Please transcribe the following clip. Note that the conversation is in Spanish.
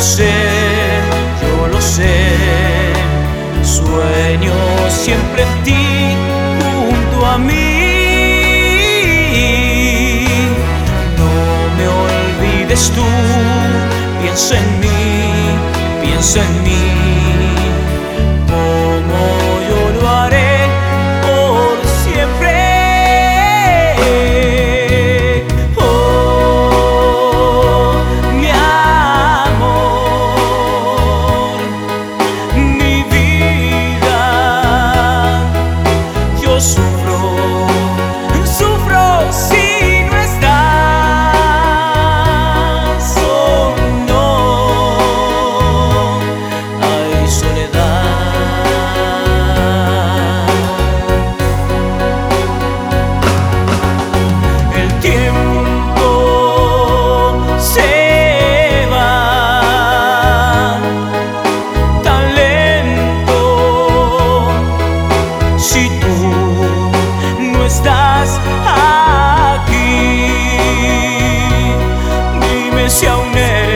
sé, yo lo sé. Sueño siempre en ti, junto a mí. No me olvides tú, piensa en mí, piensa en mí. Como yo lo haré por siempre. Oh, mi amor, mi vida. Yo sufro si no estás. Oh, no, hay soledad. El tiempo se va tan lento. Si tú no estás aquí, dime si aún eres